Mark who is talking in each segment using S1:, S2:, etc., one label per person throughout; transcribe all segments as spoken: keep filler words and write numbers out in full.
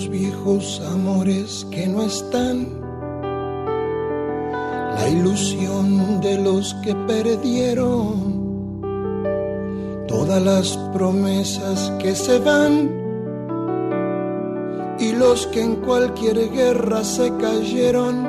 S1: los viejos amores que no están, la ilusión de los que perdieron, todas las promesas que se van y los que en cualquier guerra se cayeron.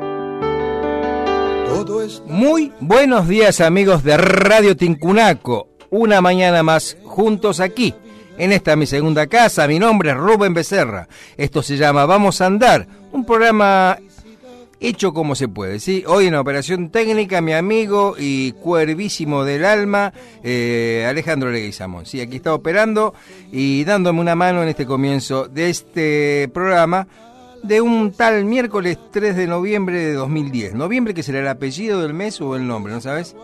S1: Todo está...
S2: Muy buenos días, amigos de Radio Tincunaco. Una mañana más juntos aquí, en esta mi segunda casa. Mi nombre es Rubén Becerra. Esto se llama Vamos a Andar, un programa hecho como se puede, ¿sí? Hoy en operación técnica, mi amigo y cuervísimo del alma, eh, Alejandro Leguizamón. Sí, aquí está operando y dándome una mano en este comienzo de este programa de un tal miércoles tres de noviembre de dos mil diez. ¿Noviembre que será el apellido del mes o el nombre, no sabes?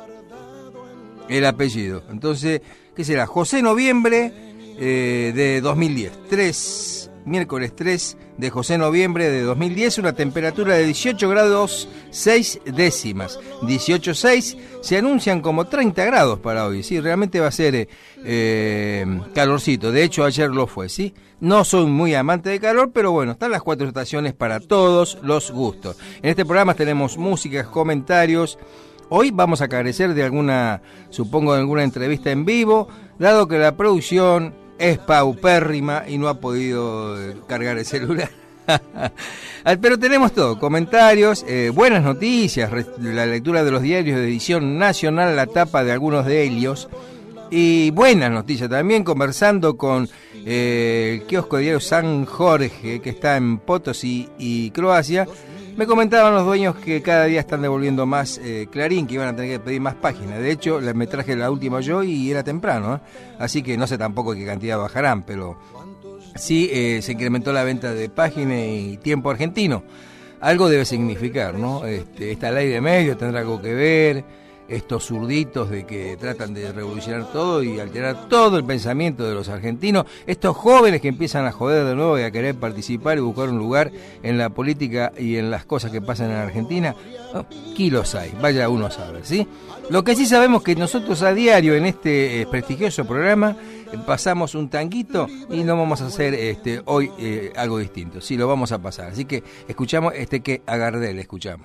S2: El apellido. Entonces, ¿qué será? José Noviembre eh, de dos mil diez. tres, miércoles tres de José Noviembre de dos mil diez, una temperatura de dieciocho grados seis décimas. dieciocho seis se anuncian como treinta grados para hoy, ¿sí? Realmente va a ser eh, calorcito. De hecho, ayer lo fue, ¿sí? No soy muy amante de calor, pero bueno, están las cuatro estaciones para todos los gustos. En este programa tenemos músicas, comentarios. Hoy vamos a carecer de alguna, supongo, de alguna entrevista en vivo, dado que la producción es paupérrima y no ha podido cargar el celular. Pero tenemos todo, comentarios, eh, buenas noticias, la lectura de los diarios de edición nacional, la tapa de algunos de ellos, y buenas noticias también, conversando con eh, el kiosco de diario San Jorge, que está en Potosí y Croacia. Me comentaban los dueños que cada día están devolviendo más eh, Clarín, que iban a tener que pedir más páginas. De hecho, me traje la última yo y era temprano, ¿eh? Así que no sé tampoco qué cantidad bajarán, pero sí eh, se incrementó la venta de páginas y tiempo argentino. Algo debe significar, ¿no? Este, esta ley de medios tendrá algo que ver. Estos zurditos de que tratan de revolucionar todo y alterar todo el pensamiento de los argentinos, estos jóvenes que empiezan a joder de nuevo y a querer participar y buscar un lugar en la política y en las cosas que pasan en Argentina, oh, kilos hay, vaya uno a saber, ¿sí? Lo que sí sabemos que nosotros a diario en este eh, prestigioso programa eh, pasamos un tanguito y no vamos a hacer este hoy eh, algo distinto, sí, lo vamos a pasar, así que escuchamos este que a Gardel, escuchamos.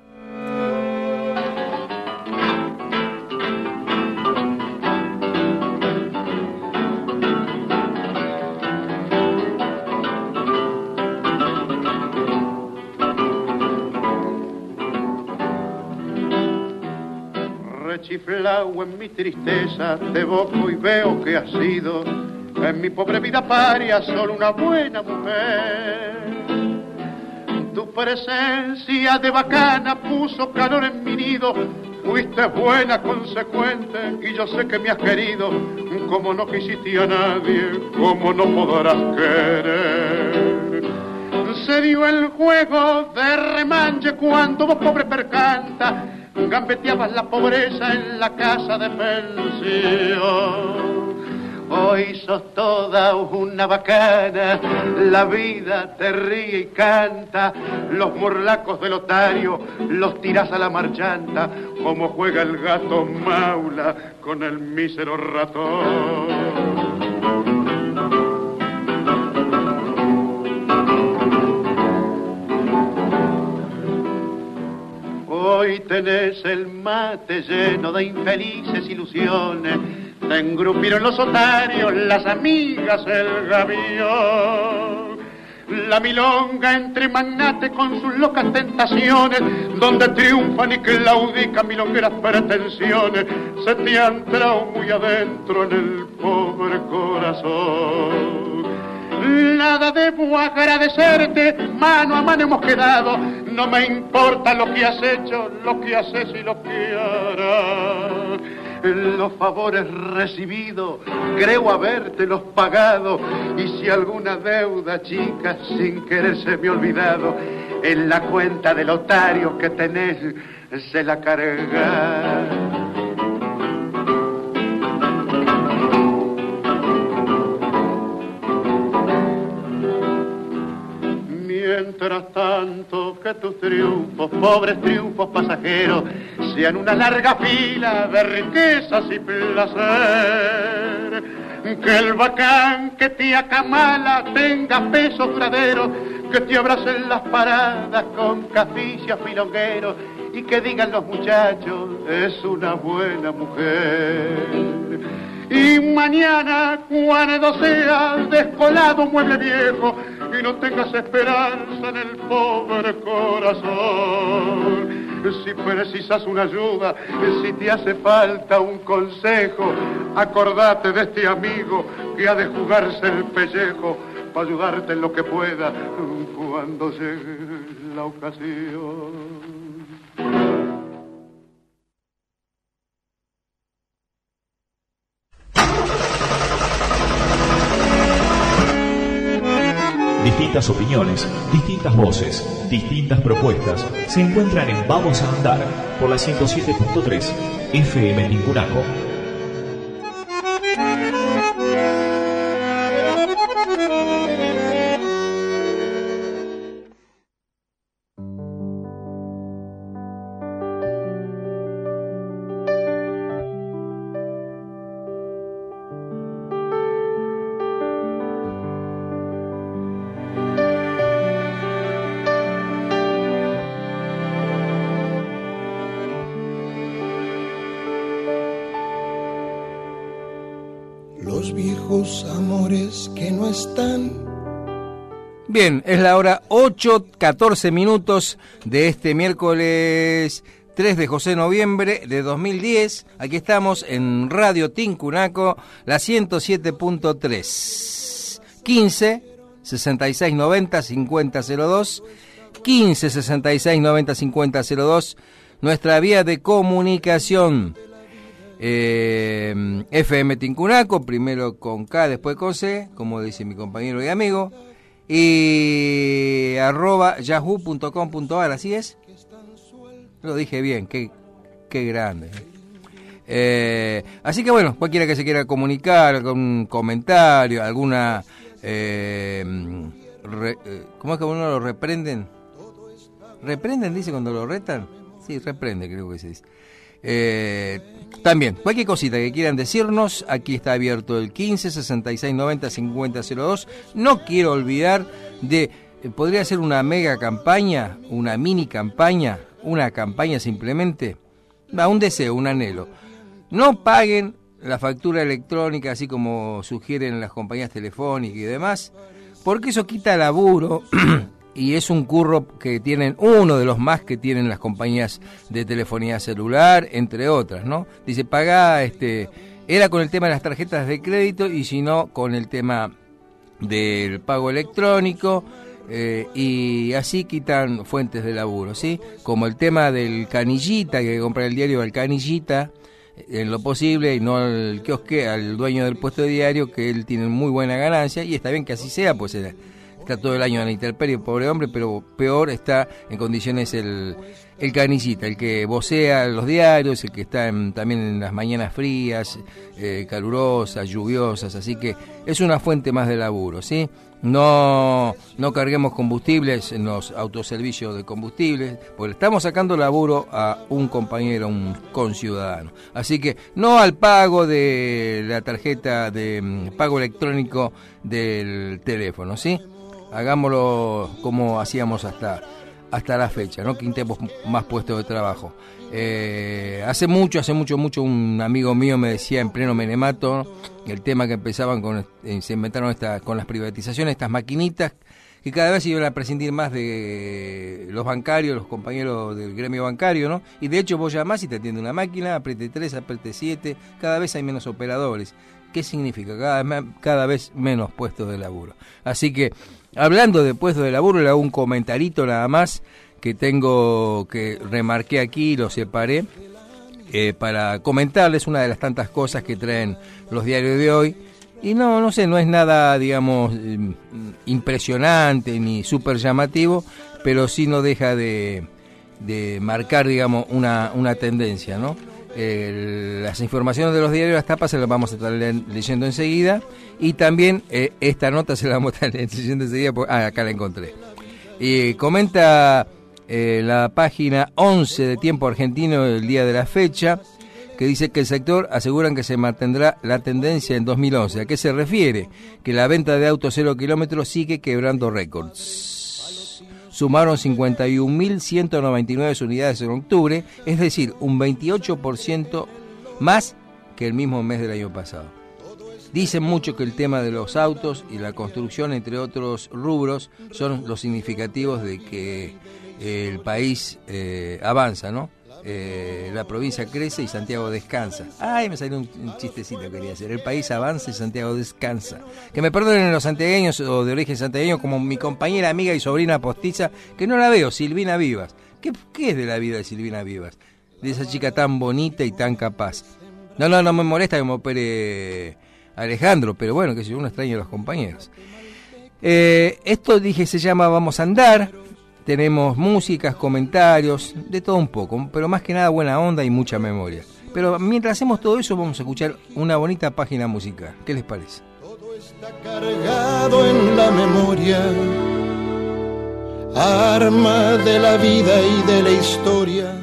S3: Chiflao en mi tristeza, te evoco y veo que has sido en mi pobre vida paria solo una buena mujer. Tu presencia de bacana puso calor en mi nido, fuiste buena, consecuente, y yo sé que me has querido, como no quisiste a nadie, como no podrás querer. Se dio el juego de remanche cuando vos pobre percanta gambeteabas la pobreza en la casa de pensión. Hoy sos toda una bacana, la vida te ríe y canta, los morlacos del otario los tirás a la marchanta, como juega el gato maula con el mísero ratón. Hoy tenés el mate lleno de infelices ilusiones, te engrupieron los otarios, las amigas, el gavión. La milonga entre magnates con sus locas tentaciones, donde triunfan y claudican milongueras pretensiones, se te han entrado muy adentro en el pobre corazón. Nada debo agradecerte, mano a mano hemos quedado, no me importa lo que has hecho, lo que haces y lo que harás. Los favores recibidos, creo habértelos pagado, y si alguna deuda chica sin querer se me ha olvidado, en la cuenta del otario que tenés se la carga. Mientras tanto que tus triunfos, pobres triunfos pasajeros, sean una larga fila de riquezas y placer. Que el bacán que te acamala tenga peso duradero, que te abracen las paradas con caficias milongueros y que digan los muchachos, es una buena mujer. Y mañana, cuando seas descolado mueble viejo y no tengas esperanza en el pobre corazón, si precisas una ayuda, si te hace falta un consejo, acordate de este amigo que ha de jugarse el pellejo para ayudarte en lo que pueda cuando llegue la ocasión.
S4: Distintas opiniones, distintas voces, distintas propuestas se encuentran en Vamos a Andar por la ciento siete punto tres F M Tincunaco.
S1: Amores que no están.
S2: Bien, es la hora ocho, catorce minutos de este miércoles tres de José Noviembre de dos mil diez. Aquí estamos en Radio Tincunaco, la ciento siete punto tres. quince, sesenta y seis, noventa, cincuenta cero dos. quince, sesenta y seis, noventa, cincuenta cero dos. Nuestra vía de comunicación. Eh, F M Tincunaco, primero con K, después con C, como dice mi compañero y amigo, y arroba yahoo punto com punto ar, ¿así es? Lo dije bien, qué, qué grande. Eh, así que bueno, cualquiera que se quiera comunicar, algún comentario, alguna... Eh, re, eh, ¿Cómo es que uno lo reprenden? ¿Reprenden, dice, cuando lo retan? Sí, reprende, creo que se dice. Eh, también, cualquier cosita que quieran decirnos, aquí está abierto el quince, sesenta y seis, noventa, cincuenta cero dos. No quiero olvidar de, eh, podría ser una mega campaña, una mini campaña, una campaña simplemente, a un deseo, un anhelo. No paguen la factura electrónica así como sugieren las compañías telefónicas y demás, porque eso quita laburo. Y es un curro que tienen, uno de los más que tienen las compañías de telefonía celular, entre otras, ¿no? Dice, pagá, este, era con el tema de las tarjetas de crédito y si no, con el tema del pago electrónico, eh, y así quitan fuentes de laburo, ¿sí? Como el tema del canillita, que hay que comprar el diario al canillita, en lo posible, y no al kiosque, al dueño del puesto de diario, que él tiene muy buena ganancia, y está bien que así sea, pues era... Está todo el año en la intemperie, pobre hombre, pero peor está en condiciones el, el canillita, el que vocea los diarios, el que está en, también en las mañanas frías, eh, calurosas, lluviosas, así que es una fuente más de laburo, ¿sí? No, no carguemos combustibles en los autoservicios de combustibles, porque le estamos sacando laburo a un compañero, a un conciudadano. Así que no al pago de la tarjeta de um, pago electrónico del teléfono, ¿sí? Hagámoslo como hacíamos hasta hasta la fecha, no quintemos más puestos de trabajo. Eh, hace mucho, hace mucho, mucho un amigo mío me decía en pleno menemato, ¿no? El tema que empezaban con, eh, se inventaron esta, con las privatizaciones, estas maquinitas que cada vez iban a prescindir más de los bancarios, los compañeros del gremio bancario, ¿no? Y de hecho vos llamás y te atiende una máquina, apriete tres, apriete siete, cada vez hay menos operadores. ¿Qué significa? Cada vez, cada vez menos puestos de laburo. Así que, hablando de puestos de laburo, le hago un comentarito nada más que tengo, que remarqué aquí, lo separé, eh, para comentarles una de las tantas cosas que traen los diarios de hoy. Y no, no sé, no es nada, digamos, impresionante ni súper llamativo, pero sí no deja de, de marcar, digamos, una, una tendencia, ¿no? Eh, las informaciones de los diarios, las tapas se las vamos a estar le- leyendo enseguida, y también eh, esta nota se la vamos a estar leyendo enseguida porque, ah, acá la encontré. Y comenta eh, la página once de Tiempo Argentino del día de la fecha, que dice que el sector aseguran que se mantendrá la tendencia en dos mil once. ¿A qué se refiere? Que la venta de autos cero kilómetros sigue quebrando récords. Sumaron cincuenta y un mil ciento noventa y nueve unidades en octubre, es decir, un veintiocho por ciento más que el mismo mes del año pasado. Dicen mucho que el tema de los autos y la construcción, entre otros rubros, son los significativos de que el país eh, avanza, ¿no? Eh, la provincia crece y Santiago descansa. Ay, me salió un, un chistecito que quería hacer. El país avanza y Santiago descansa. Que me perdonen los santiagueños o de origen santiagueño, como mi compañera, amiga y sobrina postiza, que no la veo, Silvina Vivas. ¿Qué, qué es de la vida de Silvina Vivas? De esa chica tan bonita y tan capaz. No, no, no me molesta que me opere Alejandro, pero bueno, que si uno extraña a los compañeros. Eh, esto, dije, se llama Vamos a Andar. Tenemos músicas, comentarios, de todo un poco, pero más que nada buena onda y mucha memoria. Pero mientras hacemos todo eso, vamos a escuchar una bonita página musical. ¿Qué les parece?
S1: Todo está cargado en la memoria, arma de la vida y de la historia.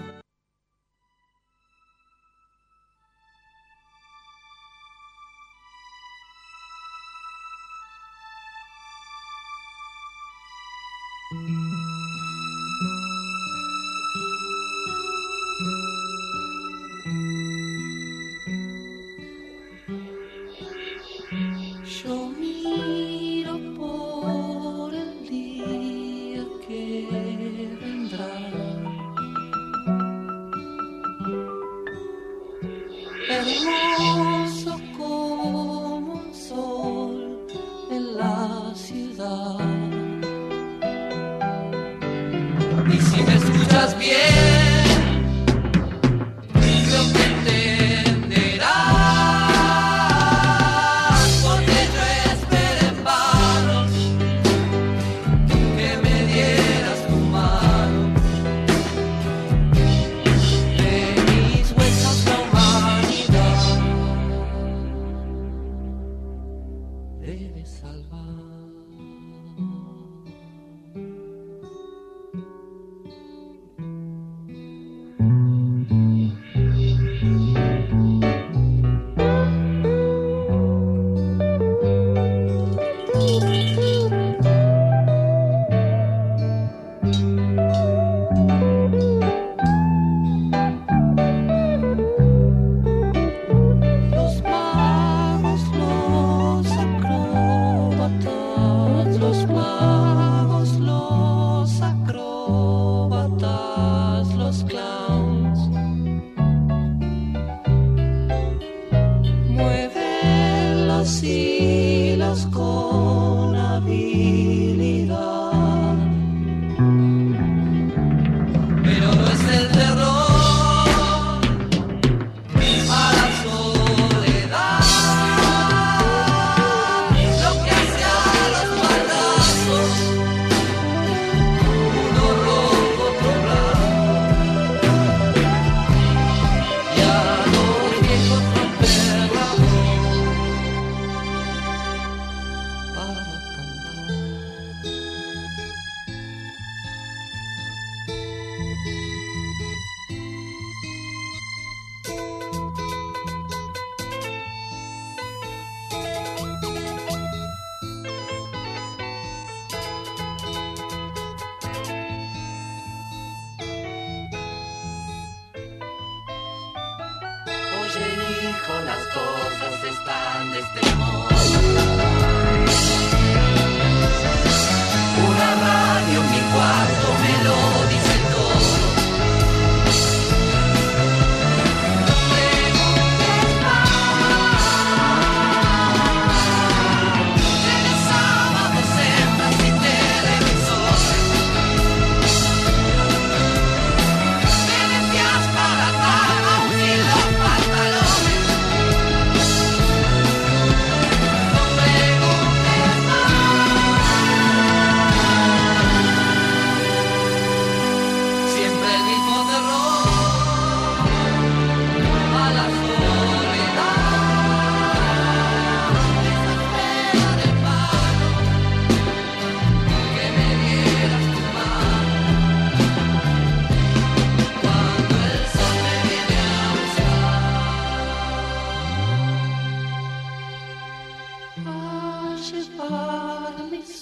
S5: Yo miro por el día que vendrá, hermoso como un sol en la ciudad. Y si me escuchas bien, creo que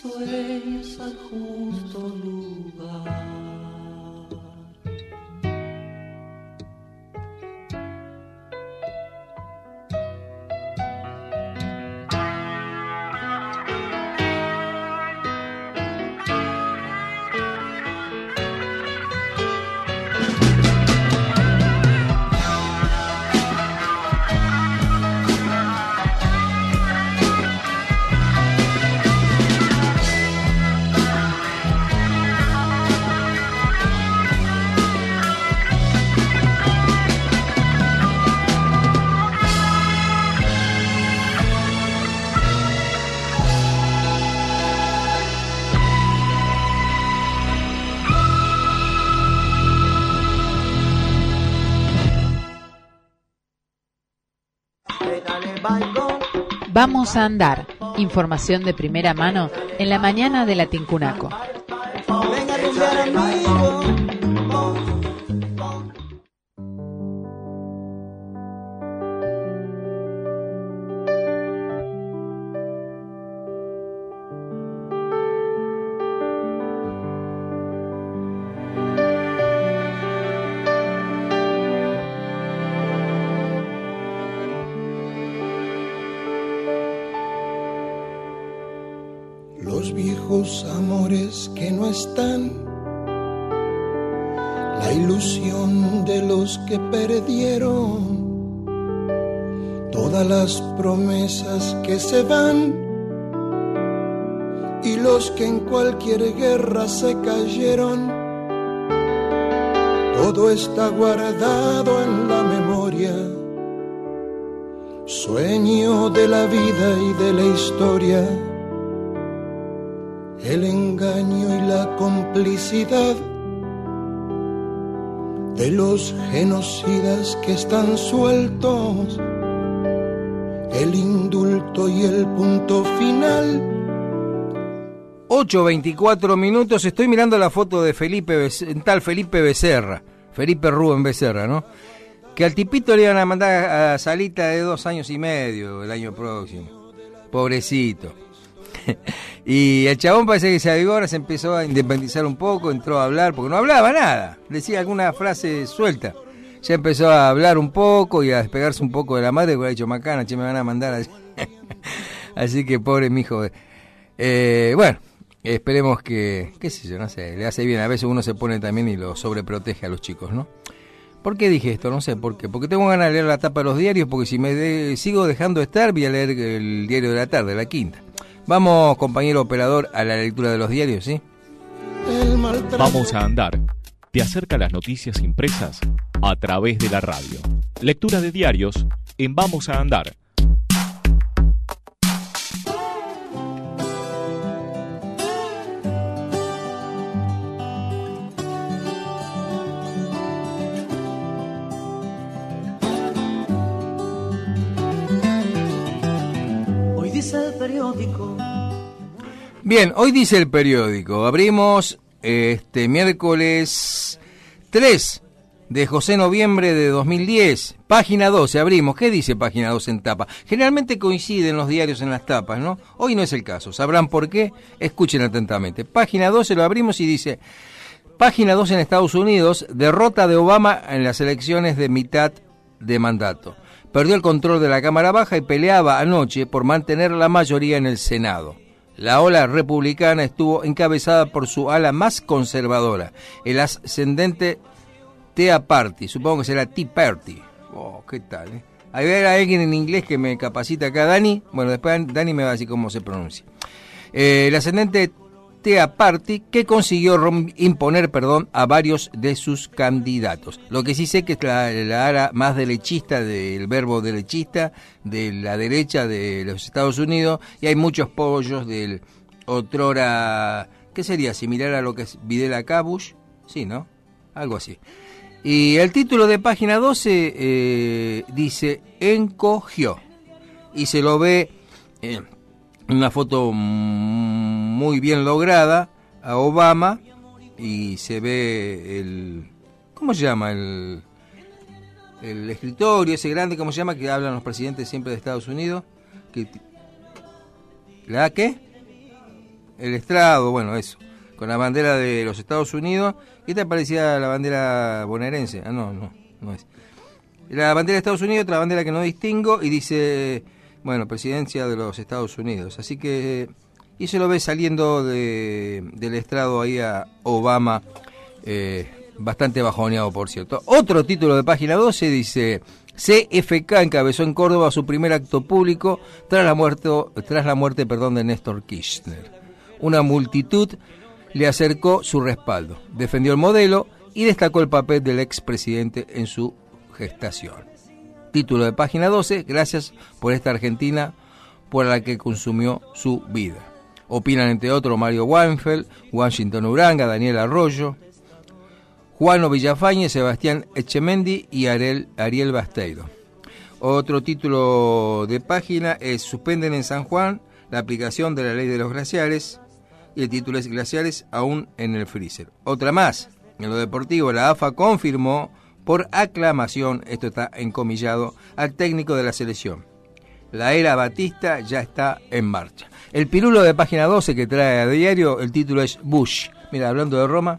S5: sueños al justo lugar.
S6: Vamos a andar. Información de primera mano en la mañana de la Tincunaco.
S7: Venga a rumbear, amigo.
S1: Los viejos amores que no están, la ilusión de los que perdieron, todas las promesas que se van y los que en cualquier guerra se cayeron. Todo está guardado en la memoria, sueño de la vida y de la historia. El engaño y la complicidad de los genocidas que están sueltos, el indulto y el punto final.
S2: ocho veinticuatro minutos, estoy mirando la foto de Felipe, tal Felipe Becerra, Felipe Rubén Becerra, ¿no? Que al tipito le iban a mandar a salita de dos años y medio el año próximo. Pobrecito. Y el chabón parece que se avivó, ahora se empezó a independizar un poco, entró a hablar, porque no hablaba nada, decía alguna frase suelta. Ya empezó a hablar un poco y a despegarse un poco de la madre, porque ha dicho macana, che, me van a mandar así. Así que pobre mijo. Eh, bueno, esperemos que, qué sé yo, no sé, le hace bien. A veces uno se pone también y lo sobreprotege a los chicos, ¿no? ¿Por qué dije esto? No sé por qué. Porque tengo ganas de leer la tapa de los diarios, porque si me de, sigo dejando de estar, voy a leer el diario de la tarde, la quinta. Vamos, compañero operador, a la lectura de los diarios, ¿sí?
S4: Vamos a andar. Te acerca las noticias impresas a través de la radio. Lectura de diarios en Vamos a andar.
S5: Hoy dice el periódico.
S2: Bien, hoy dice el periódico. Abrimos este miércoles tres de José Noviembre de dos mil diez. Página doce, abrimos. ¿Qué dice página doce en tapa? Generalmente coinciden los diarios en las tapas, ¿no? Hoy no es el caso. ¿Sabrán por qué? Escuchen atentamente. Página doce lo abrimos y dice: página doce en Estados Unidos, derrota de Obama en las elecciones de mitad de mandato. Perdió el control de la Cámara Baja y peleaba anoche por mantener la mayoría en el Senado. La ola republicana estuvo encabezada por su ala más conservadora, el ascendente Tea Party, supongo que será Tea Party. Oh, ¿qué tal? Eh? Ahí hay alguien en inglés que me capacita acá, Dani. Bueno, después Dani me va a decir cómo se pronuncia. Eh, el ascendente Tea Party, que consiguió rom- imponer perdón, a varios de sus candidatos. Lo que sí sé que es la, la ala más derechista del verbo derechista de la derecha de los Estados Unidos, y hay muchos pollos del otrora, ¿qué sería? Similar a lo que es Videla Cabush, sí, ¿no? Algo así. Y el título de página doce eh, dice encogió, y se lo ve eh, una foto muy bien lograda a Obama, y se ve el, ¿cómo se llama? El, el escritorio ese grande, ¿cómo se llama? Que hablan los presidentes siempre de Estados Unidos. Que, ¿La qué? el estrado, bueno, eso, con la bandera de los Estados Unidos. Y esta parecía la bandera bonaerense. Ah, no, no, no es. La bandera de Estados Unidos, otra bandera que no distingo, y dice, bueno, presidencia de los Estados Unidos. Así que, y se lo ve saliendo de, del estrado ahí a Obama, eh, bastante bajoneado, por cierto. Otro título de página doce dice, C F K encabezó en Córdoba su primer acto público tras la muerte, tras la muerte perdón, de Néstor Kirchner. Una multitud le acercó su respaldo, defendió el modelo y destacó el papel del expresidente en su gestación. Título de página doce, gracias por esta Argentina por la que consumió su vida. Opinan entre otros Mario Weinfeld, Washington Uranga, Daniel Arroyo, Juano Villafañe, Sebastián Echemendi y Ariel, Ariel Basteiro. Otro título de página es suspenden en San Juan la aplicación de la ley de los glaciares, y el título es glaciares aún en el freezer. Otra más, en lo deportivo, la A F A confirmó por aclamación, esto está encomillado, al técnico de la selección. La era Batista ya está en marcha. El pirulo de página doce que trae a diario, el título es Bush. Mira, hablando de Roma,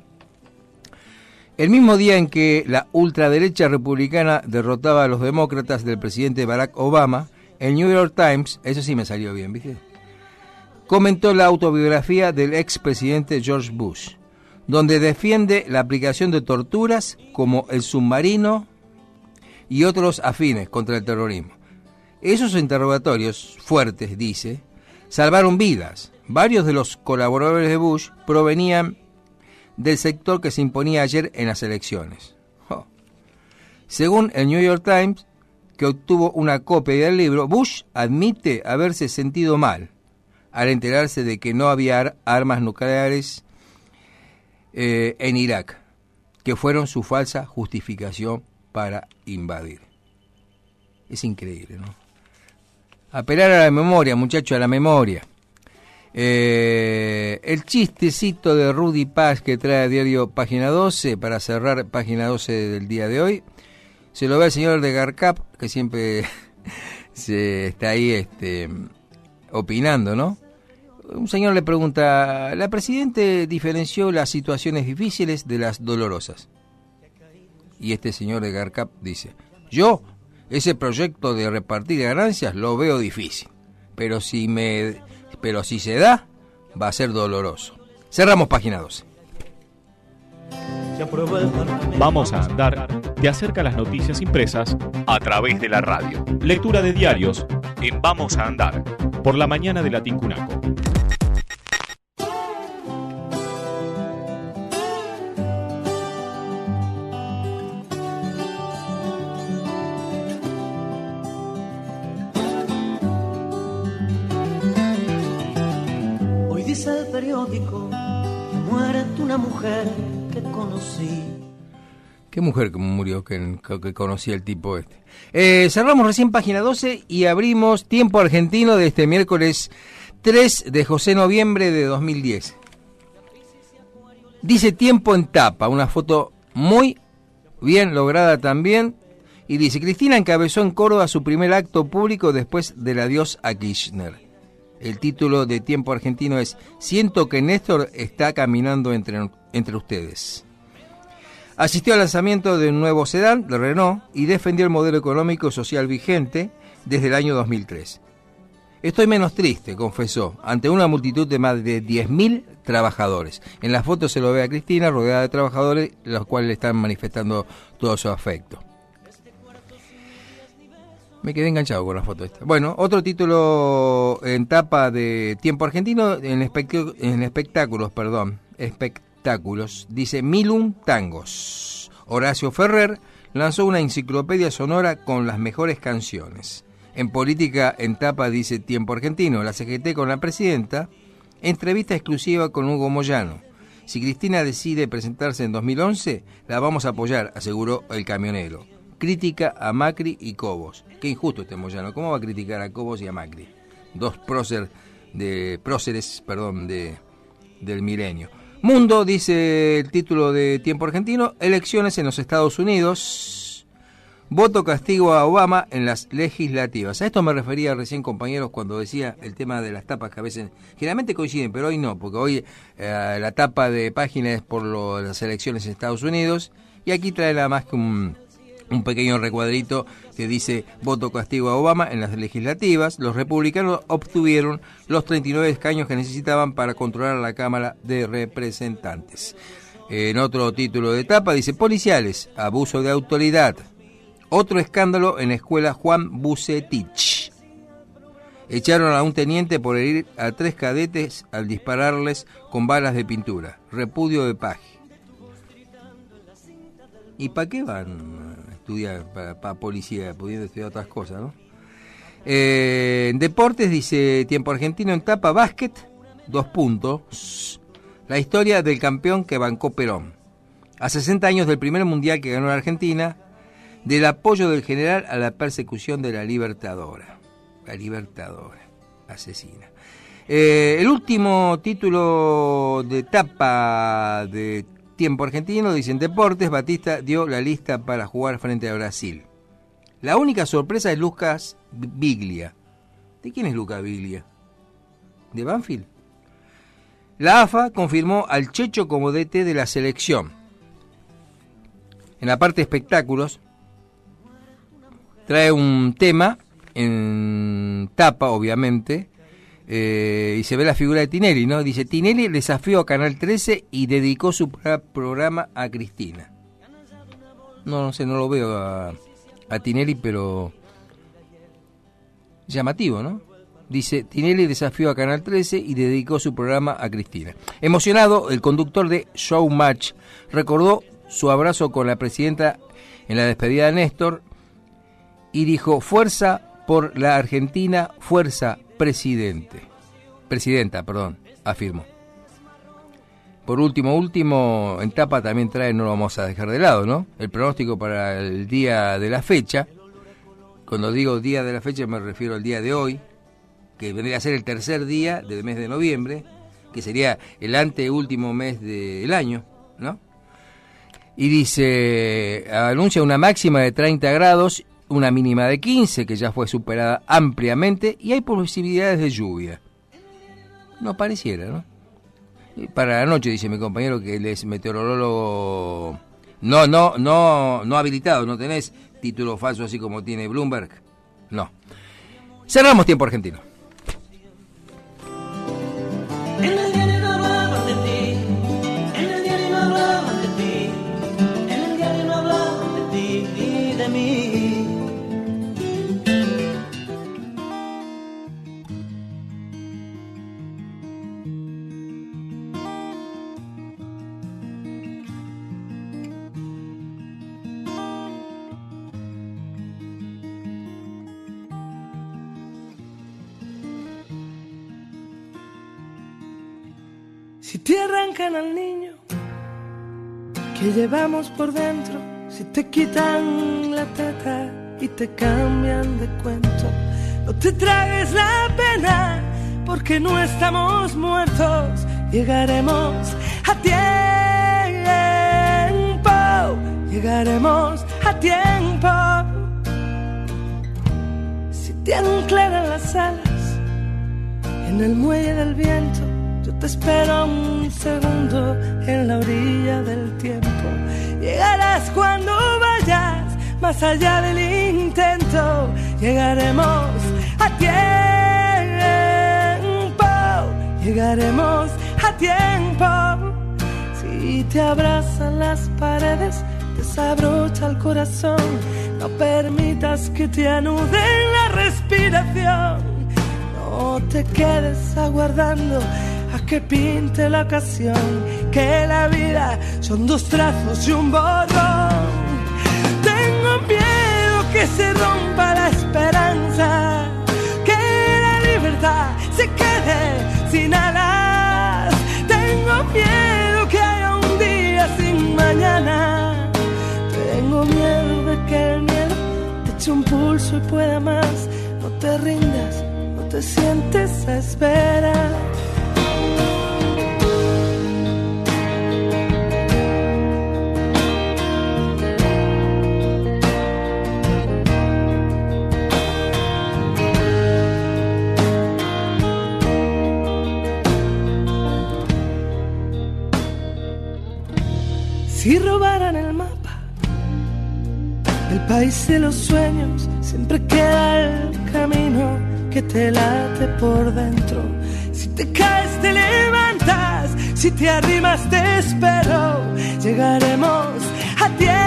S2: el mismo día en que la ultraderecha republicana derrotaba a los demócratas del presidente Barack Obama, el New York Times, eso sí me salió bien, ¿viste?, comentó la autobiografía del expresidente George Bush, donde defiende la aplicación de torturas como el submarino y otros afines contra el terrorismo. Esos interrogatorios fuertes, dice, salvaron vidas. Varios de los colaboradores de Bush provenían del sector que se imponía ayer en las elecciones. Oh. Según el New York Times, que obtuvo una copia del libro, Bush admite haberse sentido mal al enterarse de que no había ar- armas nucleares eh, en Irak, que fueron su falsa justificación para invadir. Es increíble, ¿no? Apelar a la memoria, muchachos, a la memoria. Eh, el chistecito de Rudy Paz que trae a diario página doce, para cerrar página doce del día de hoy, se lo ve al señor de Garcap, que siempre se está ahí este, opinando, ¿no? Un señor le pregunta, ¿la Presidente diferenció las situaciones difíciles de las dolorosas? Y este señor de Garcap dice, yo, ese proyecto de repartir ganancias lo veo difícil, pero si me, pero si se da, va a ser doloroso. Cerramos página doce.
S4: Vamos a andar. Te acerca las noticias impresas a través de la radio. Lectura de diarios en Vamos a Andar por la mañana de la Tincunaco.
S5: Hoy dice el periódico que muere una mujer que conocí.
S2: ¿Qué mujer que murió que, que conocía el tipo este? Eh, cerramos recién página doce y abrimos Tiempo Argentino de este miércoles tres de José Noviembre de dos mil diez. Dice Tiempo en tapa, una foto muy bien lograda también, y dice, Cristina encabezó en Córdoba su primer acto público después del adiós a Kirchner. El título de Tiempo Argentino es Siento que Néstor está caminando entre, entre ustedes. Asistió al lanzamiento de un nuevo sedán de Renault y defendió el modelo económico y social vigente desde el año dos mil tres. Estoy menos triste, confesó, ante una multitud de más de diez mil trabajadores. En la foto se lo ve a Cristina rodeada de trabajadores, los cuales le están manifestando todo su afecto. Me quedé enganchado con la foto esta. Bueno, otro título en tapa de Tiempo Argentino, en, espect- en espectáculos, perdón, espectáculos, dice Milun Tangos. Horacio Ferrer lanzó una enciclopedia sonora con las mejores canciones. En política, en tapa dice Tiempo Argentino, la C G T con la presidenta, entrevista exclusiva con Hugo Moyano. Si Cristina decide presentarse en dos mil once, la vamos a apoyar, aseguró el camionero. Crítica a Macri y Cobos. Qué injusto este Moyano. ¿Cómo va a criticar a Cobos y a Macri? Dos prócer de, próceres perdón, de, del milenio. Mundo, dice el título de Tiempo Argentino, elecciones en los Estados Unidos. voto castigo a Obama en las legislativas. A esto me refería recién, compañeros, cuando decía el tema de las tapas, que a veces generalmente coinciden, pero hoy no, porque hoy eh, la tapa de página es por lo, las elecciones en Estados Unidos, y aquí trae nada más que un, un pequeño recuadrito que dice voto castigo a Obama en las legislativas. Los republicanos obtuvieron los treinta y nueve escaños que necesitaban para controlar la Cámara de Representantes. En otro título de etapa dice policiales, abuso de autoridad. Otro escándalo en la escuela Juan Bucetich. Echaron a un teniente por herir a tres cadetes al dispararles con balas de pintura. Repudio de Paje. ¿Y para qué van a estudiar para, para policía, pudiendo estudiar otras cosas, no? Eh, en deportes dice Tiempo Argentino en tapa, básquet, dos puntos. La historia del campeón que bancó Perón. A sesenta años del primer mundial que ganó la Argentina, del apoyo del general a la persecución de la Libertadora. La Libertadora, asesina. Eh, el último título de etapa de Tiempo Argentino, dicen deportes, Batista dio la lista para jugar frente a Brasil. La única sorpresa es Lucas Biglia. ¿De quién es Lucas Biglia? ¿De Banfield? La A F A confirmó al Checho como D T de la selección. En la parte de espectáculos, trae un tema en tapa, obviamente, eh, y se ve la figura de Tinelli, ¿no? Dice, Tinelli desafió a Canal trece y dedicó su programa a Cristina. No, no sé, no lo veo a, a Tinelli, pero llamativo, ¿no? Dice, Tinelli desafió a Canal trece y dedicó su programa a Cristina. Emocionado, el conductor de Showmatch recordó su abrazo con la presidenta en la despedida de Néstor y dijo, fuerza por la Argentina, fuerza presidente. Presidenta, perdón, afirmó. Por último, último, en tapa también trae, no lo vamos a dejar de lado, ¿no? El pronóstico para el día de la fecha. Cuando digo día de la fecha me refiero al día de hoy, que vendría a ser el tercer día del mes de noviembre, que sería el anteúltimo mes del año, ¿no? Y dice, anuncia una máxima de treinta grados, una mínima de quince, que ya fue superada ampliamente, y hay posibilidades de lluvia. No pareciera, ¿no? Y para la noche, dice mi compañero, que él es meteorólogo, no, no, no, no habilitado, no tenés título falso así como tiene Bloomberg, no. Cerramos Tiempo Argentino.
S5: En el diario no hablaban de ti, en el diario no hablaban de ti, en el diario no hablaban de ti y de mí.
S8: Si te arrancan al niño que llevamos por dentro, si te quitan la teta y te cambian de cuento, no te tragues la pena porque no estamos muertos, llegaremos a tiempo, llegaremos a tiempo. Si te anclaran las alas en el muelle del viento, yo te espero un segundo en la orilla del tiempo. Llegarás cuando vayas más allá del intento. Llegaremos a tiempo. Llegaremos a tiempo. Si te abrazan las paredes, desabrocha el corazón. No permitas que te anuden la respiración. No te quedes aguardando a que pinte la ocasión, que la vida son dos trazos y un borrón. Tengo miedo que se rompa la esperanza, que la libertad se quede sin alas. Tengo miedo que haya un día sin mañana. Tengo miedo de que el miedo te eche un pulso y pueda más. No te rindas, no te sientes a esperar. Si robaran el mapa del país de los sueños, siempre queda el camino que te late por dentro. Si te caes te levantas, si te arrimas te espero. Llegaremos a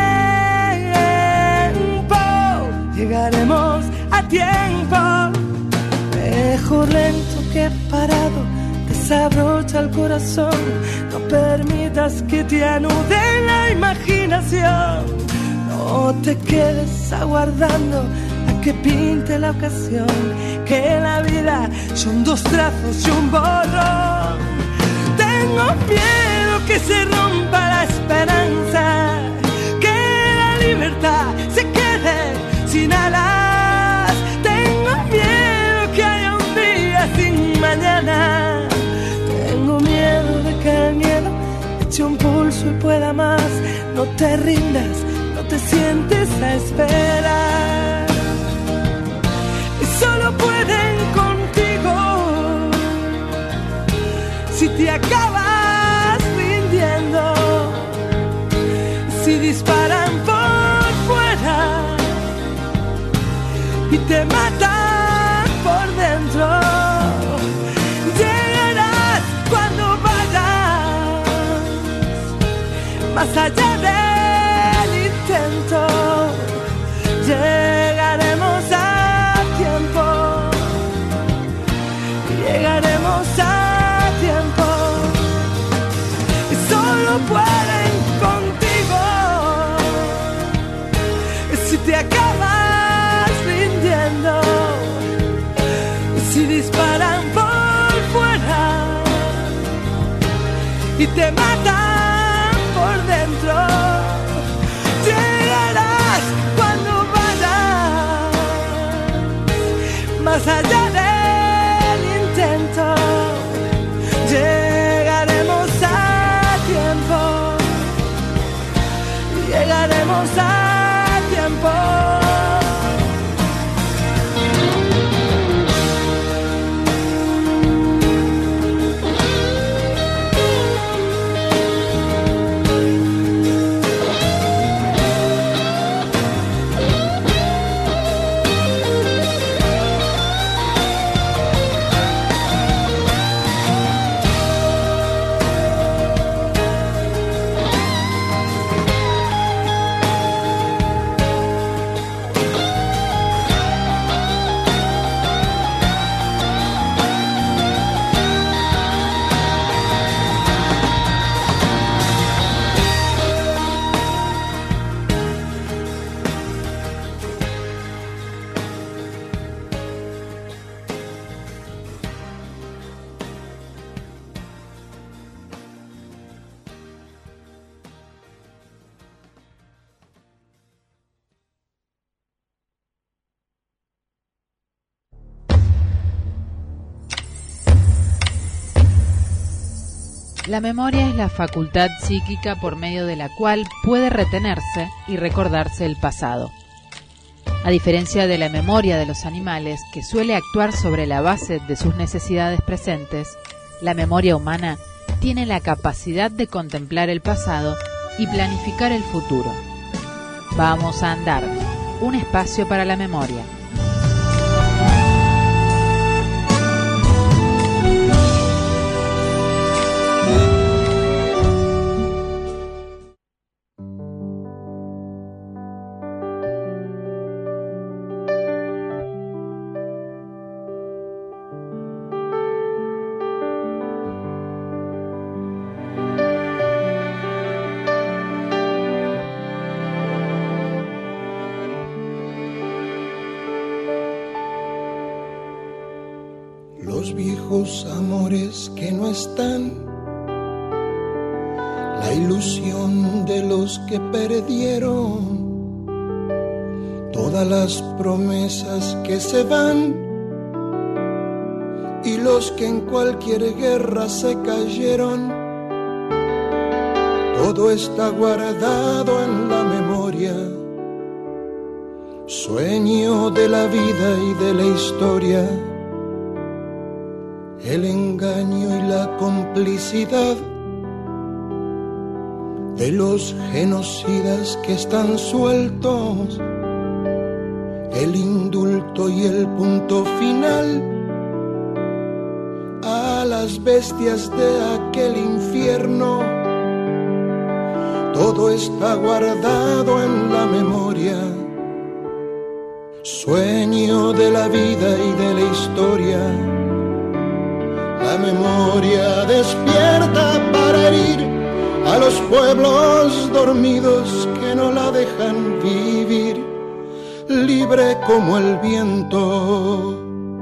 S8: tiempo, llegaremos a tiempo. Mejor lento que parado, desabrocha el corazón. No permitas que te anude la imaginación. No te quedes aguardando a que pinte la ocasión, que la vida son dos trazos y un borrón. Tengo miedo que se rompa la esperanza, que la libertad se quede sin alas. Tengo miedo que haya un día sin mañana. Tengo miedo de que el miedo eche un pulso y pueda más. No te rindas, no te sientes a esperar. Y solo pueden contigo si te acabas rindiendo. Si disparan por fuera y te matan por dentro, llegarás cuando vayas más allá del intento. Llegaremos a tiempo, llegaremos a tiempo. Y solo pueden contigo si te acabas rindiendo. Si disparan por fuera y te matan por dentro, llegarás cuando vayas más allá del intento. Llegaremos a tiempo, llegaremos a tiempo.
S6: La memoria es la facultad psíquica por medio de la cual puede retenerse y recordarse el pasado. A diferencia de la memoria de los animales, que suele actuar sobre la base de sus necesidades presentes, la memoria humana tiene la capacidad de contemplar el pasado y planificar el futuro. Vamos a andar, un espacio para la memoria.
S1: Los viejos amores que no están, la ilusión de los que perdieron, todas las promesas que se van y los que en cualquier guerra se cayeron. Todo está guardado en la memoria, sueño de la vida y de la historia. El engaño y la complicidad de los genocidas que están sueltos, el indulto y el punto final a las bestias de aquel infierno. Todo está guardado en la memoria, sueño de la vida y de la historia. La memoria despierta para herir a los pueblos dormidos que no la dejan vivir, libre como el viento.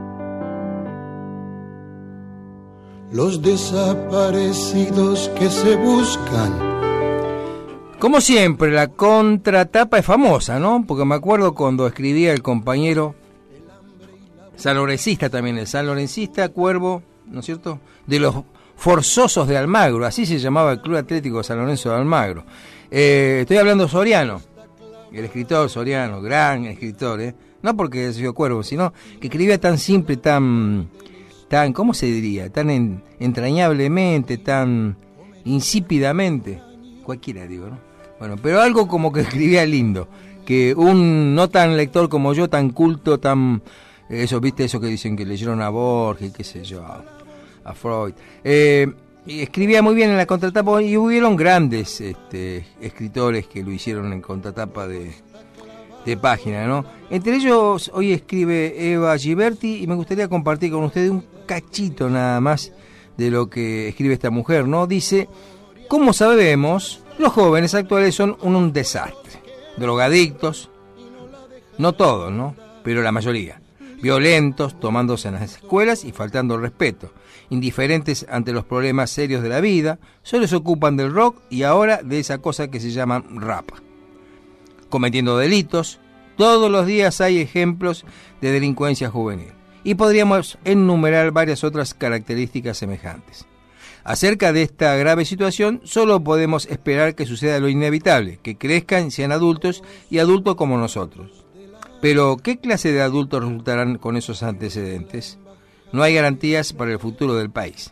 S1: Los desaparecidos que se buscan.
S2: Como siempre, la contratapa es famosa, ¿no? Porque me acuerdo cuando escribía el compañero sanlorencista también, el sanlorencista Cuervo, ¿no es cierto?, de los Forzosos de Almagro, así se llamaba el Club Atlético San Lorenzo de Almagro. Eh, estoy hablando de Soriano, el escritor Soriano, gran escritor, ¿eh? No porque haya sido Cuervo, sino que escribía tan simple, tan, tan, ¿cómo se diría?, tan en, entrañablemente, tan insípidamente, cualquiera digo, ¿no? Bueno, pero algo como que escribía lindo, que un no tan lector como yo, tan culto, tan, eso, viste, eso que dicen que leyeron a Borges, qué sé yo, a Freud, eh, y escribía muy bien en la contratapa, y hubieron grandes este, escritores que lo hicieron en contratapa de, de página, ¿no? Entre ellos hoy escribe Eva Giberti, y me gustaría compartir con ustedes un cachito nada más de lo que escribe esta mujer, ¿no? Dice: como sabemos, los jóvenes actuales son un, un desastre, drogadictos, no todos, ¿no?, pero la mayoría, violentos, tomándose en las escuelas y faltando el respeto, indiferentes ante los problemas serios de la vida, solo se ocupan del rock y ahora de esa cosa que se llama rap. Cometiendo delitos, todos los días hay ejemplos de delincuencia juvenil, y podríamos enumerar varias otras características semejantes. Acerca de esta grave situación, solo podemos esperar que suceda lo inevitable, que crezcan, sean adultos y adultos como nosotros. Pero, ¿qué clase de adultos resultarán con esos antecedentes? No hay garantías para el futuro del país.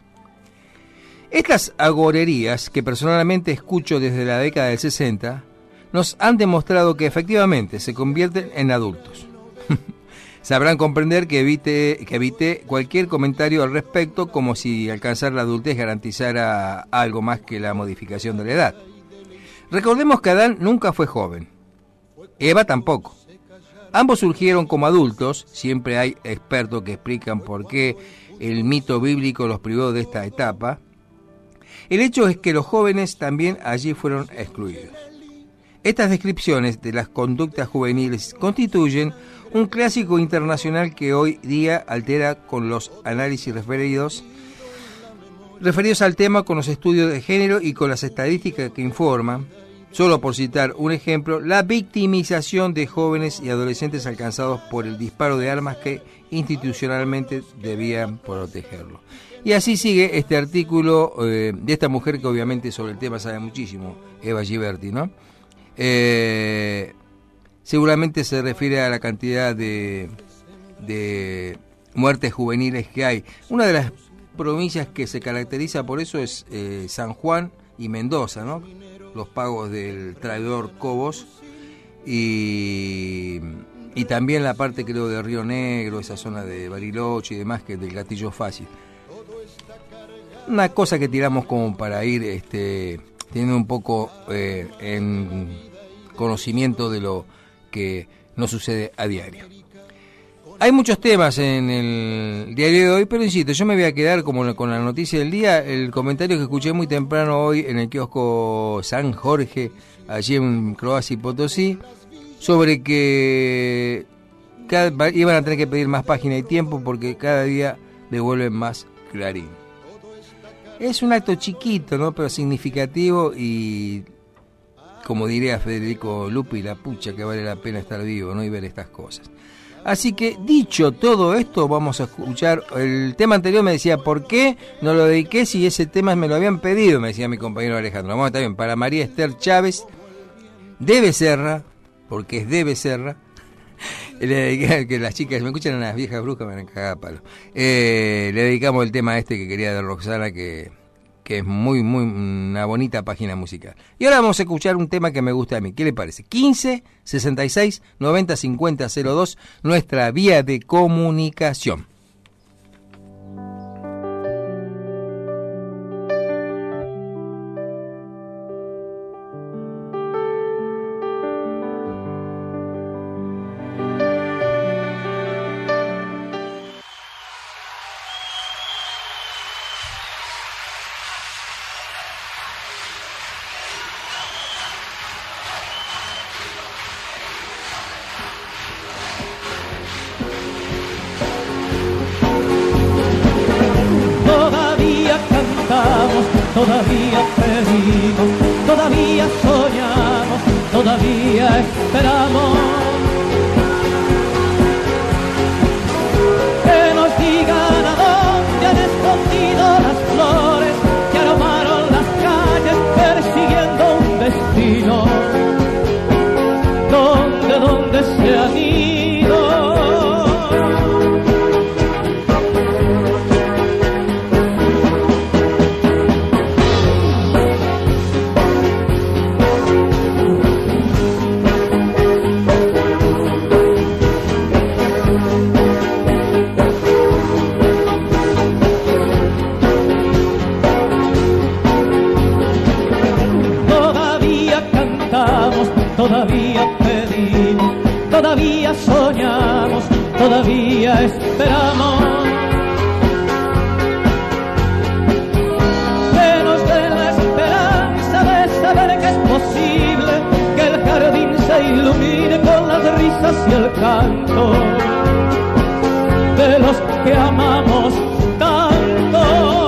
S2: Estas agorerías, que personalmente escucho desde la década del sesenta, nos han demostrado que efectivamente se convierten en adultos. Sabrán comprender que evite, que evite cualquier comentario al respecto, como si alcanzar la adultez garantizara algo más que la modificación de la edad. Recordemos que Adán nunca fue joven, Eva tampoco. Ambos surgieron como adultos, siempre hay expertos que explican por qué el mito bíblico los privó de esta etapa. El hecho es que los jóvenes también allí fueron excluidos. Estas descripciones de las conductas juveniles constituyen un clásico internacional que hoy día altera con los análisis referidos, referidos al tema, con los estudios de género y con las estadísticas que informan, solo por citar un ejemplo, la victimización de jóvenes y adolescentes alcanzados por el disparo de armas que institucionalmente debían protegerlos. Y así sigue este artículo eh, de esta mujer que obviamente sobre el tema sabe muchísimo, Eva Giberti, ¿no? Eh, seguramente se refiere a la cantidad de, de muertes juveniles que hay. Una de las provincias que se caracteriza por eso es eh, San Juan y Mendoza, ¿no? Los pagos del traidor Cobos y, y también la parte, creo, de Río Negro, esa zona de Bariloche y demás, que es del Gatillo Fácil. Una cosa que tiramos como para ir este, teniendo un poco eh, en conocimiento de lo que nos sucede a diario. Hay muchos temas en el diario de hoy, pero insisto, yo me voy a quedar como con la noticia del día, el comentario que escuché muy temprano hoy en el kiosco San Jorge, allí en Croacia y Potosí, sobre que cada, iban a tener que pedir más página y tiempo porque cada día devuelven más Clarín. Es un acto chiquito, ¿no?, pero significativo y, como diría Federico Lupi, la pucha que vale la pena estar vivo, ¿no?, y ver estas cosas. Así que, dicho todo esto, vamos a escuchar el tema anterior. Me decía, ¿por qué no lo dediqué si ese tema me lo habían pedido? Me decía mi compañero Alejandro. Vamos, está bien, para María Esther Chávez de Becerra, porque es de Becerra. Le dediqué, que las chicas, me escuchan, a las viejas brujas, me van a cagar a palo. Eh, le dedicamos el tema este que quería de Roxana, que que es muy, muy una bonita página musical. Y ahora vamos a escuchar un tema que me gusta a mí. ¿Qué le parece? quince, sesenta y seis, noventa, cincuenta, cero dos, nuestra vía de comunicación.
S9: Todavía pedimos, todavía soñamos, todavía esperamos. Que nos digan a dónde han escondido las flores que aromaron las calles persiguiendo un destino. ¿Dónde, dónde se han ido? Todavía pedimos, todavía soñamos, todavía esperamos. Que nos den la esperanza de saber que es posible que el jardín se ilumine con las risas y el canto de los que amamos tanto.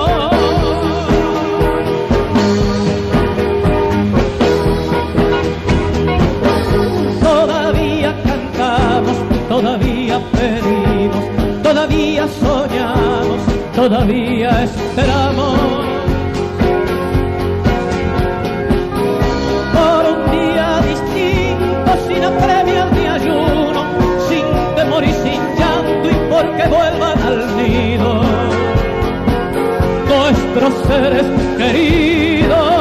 S9: Todavía pedimos, todavía soñamos, todavía esperamos. Por un día distinto, sin apremios ni ayuno, sin temor y sin llanto, y porque vuelvan al nido nuestros seres queridos.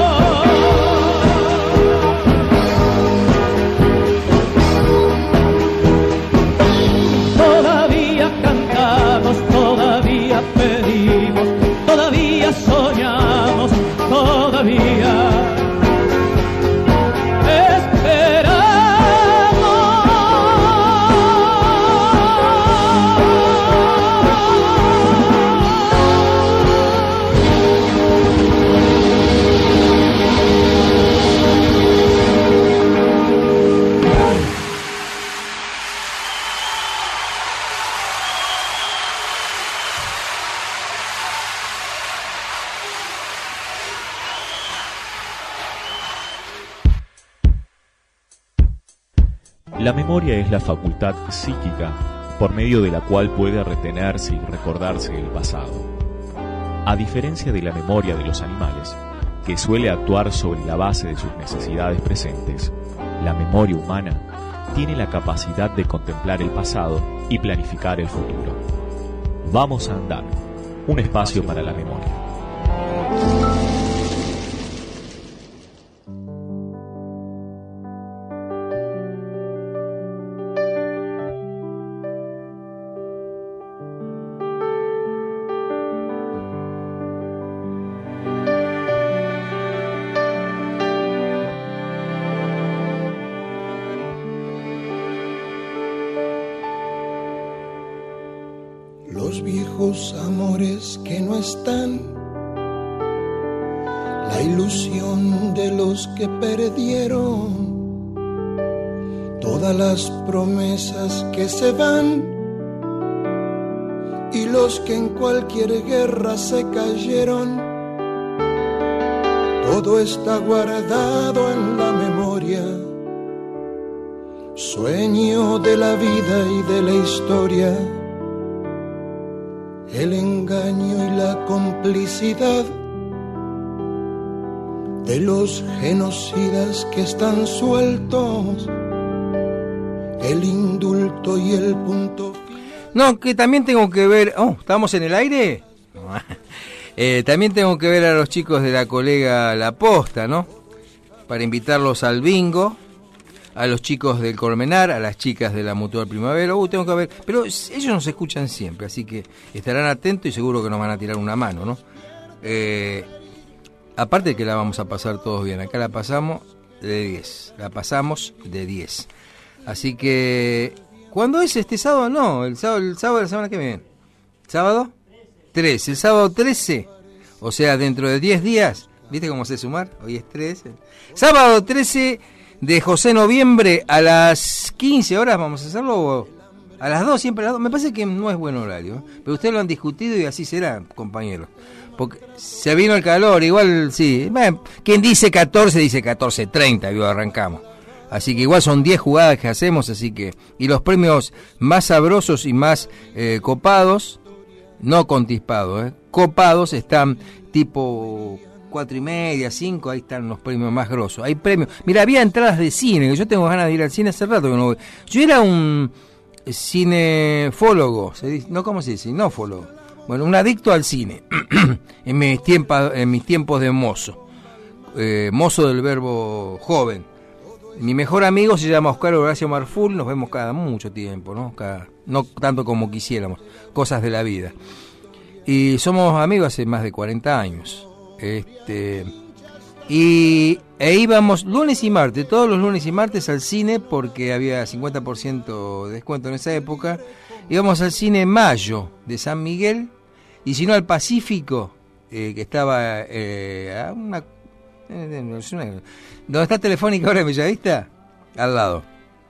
S9: Todavía pedimos, todavía soñamos, todavía esperamos.
S4: La memoria es la facultad psíquica por medio de la cual puede retenerse y recordarse el pasado. A diferencia de la memoria de los animales, que suele actuar sobre la base de sus necesidades presentes, la memoria humana tiene la capacidad de contemplar el pasado y planificar el futuro. Vamos a andar, un espacio para la memoria.
S1: Los viejos amores que no están, la ilusión de los que perdieron, todas las promesas que se van y los que en cualquier guerra se cayeron. Todo está guardado en la memoria, sueño de la vida y de la historia. El engaño y la complicidad de los genocidas que están sueltos, el indulto y el punto final.
S2: No, que también tengo que ver... Oh, ¿estamos en el aire? Eh, también tengo que ver a los chicos de la colega La Posta, ¿no? Para invitarlos al bingo, a los chicos del Colmenar, a las chicas de la Mutual Primavera. Uh, tengo que ver, pero ellos nos escuchan siempre, así que estarán atentos y seguro que nos van a tirar una mano, ¿no? Eh, aparte de que la vamos a pasar todos bien, acá la pasamos de diez, la pasamos de diez. Así que, ¿cuándo es este sábado? No, el sábado, el sábado de la semana que viene. ¿Sábado? trece, el sábado trece, o sea, dentro de diez días, ¿viste cómo sé sumar? Hoy es trece. Sábado trece de José Noviembre a las quince horas, ¿vamos a hacerlo? A las dos, siempre a las dos. Me parece que no es buen horario, ¿eh? Pero ustedes lo han discutido y así será, compañeros. Porque se vino el calor, igual sí. Bueno, quien dice catorce, dice catorce treinta, digo, arrancamos. Así que igual son diez jugadas que hacemos, así que... Y los premios más sabrosos y más eh, copados... No contispados, ¿eh? Copados están tipo cuatro y media, cinco, ahí están los premios más grosos. Hay premios. Mira, había entradas de cine, que yo tengo ganas de ir al cine hace rato que no voy. Yo era un cinefólogo, ¿se dice? No, ¿cómo se dice? Cinófólogo. Bueno, un adicto al cine, en mis tiempos, en mis tiempos de mozo. Eh, mozo del verbo joven. Mi mejor amigo se llama Oscar Horacio Marful, nos vemos cada mucho tiempo, ¿no? Cada, no tanto como quisiéramos, cosas de la vida. Y somos amigos hace más de cuarenta años. Este, y e íbamos lunes y martes, todos los lunes y martes al cine, porque había cincuenta por ciento de descuento en esa época. Íbamos al cine Mayo de San Miguel, y si no al Pacífico, eh, que estaba eh, a una... ¿Dónde está Telefónica ahora en Bellavista? Al lado.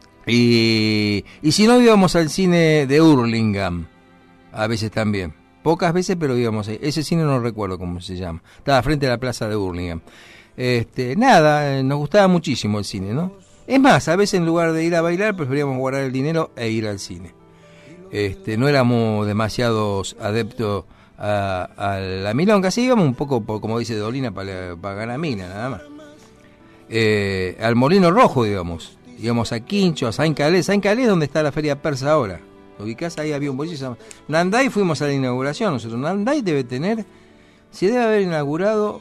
S2: Y, y si no, íbamos al cine de Hurlingham, a veces también. Pocas veces, pero íbamos ahí. Ese cine no recuerdo cómo se llama. Estaba frente a la plaza de Hurlingham. Este, nada, nos gustaba muchísimo el cine, ¿no? Es más, a veces en lugar de ir a bailar, preferíamos guardar el dinero e ir al cine. Este, no éramos demasiados adeptos a, a la milonga, sí íbamos un poco, por, como dice Dolina, para, para ganar mina, nada más. Eh, al Molino Rojo, digamos. Íbamos a Quincho, a San Calés. San Calés, donde está la feria persa ahora. ¿Lo ubicás? Ahí había un boliche. Nanday, fuimos a la inauguración nosotros. Nanday debe tener, se debe haber inaugurado,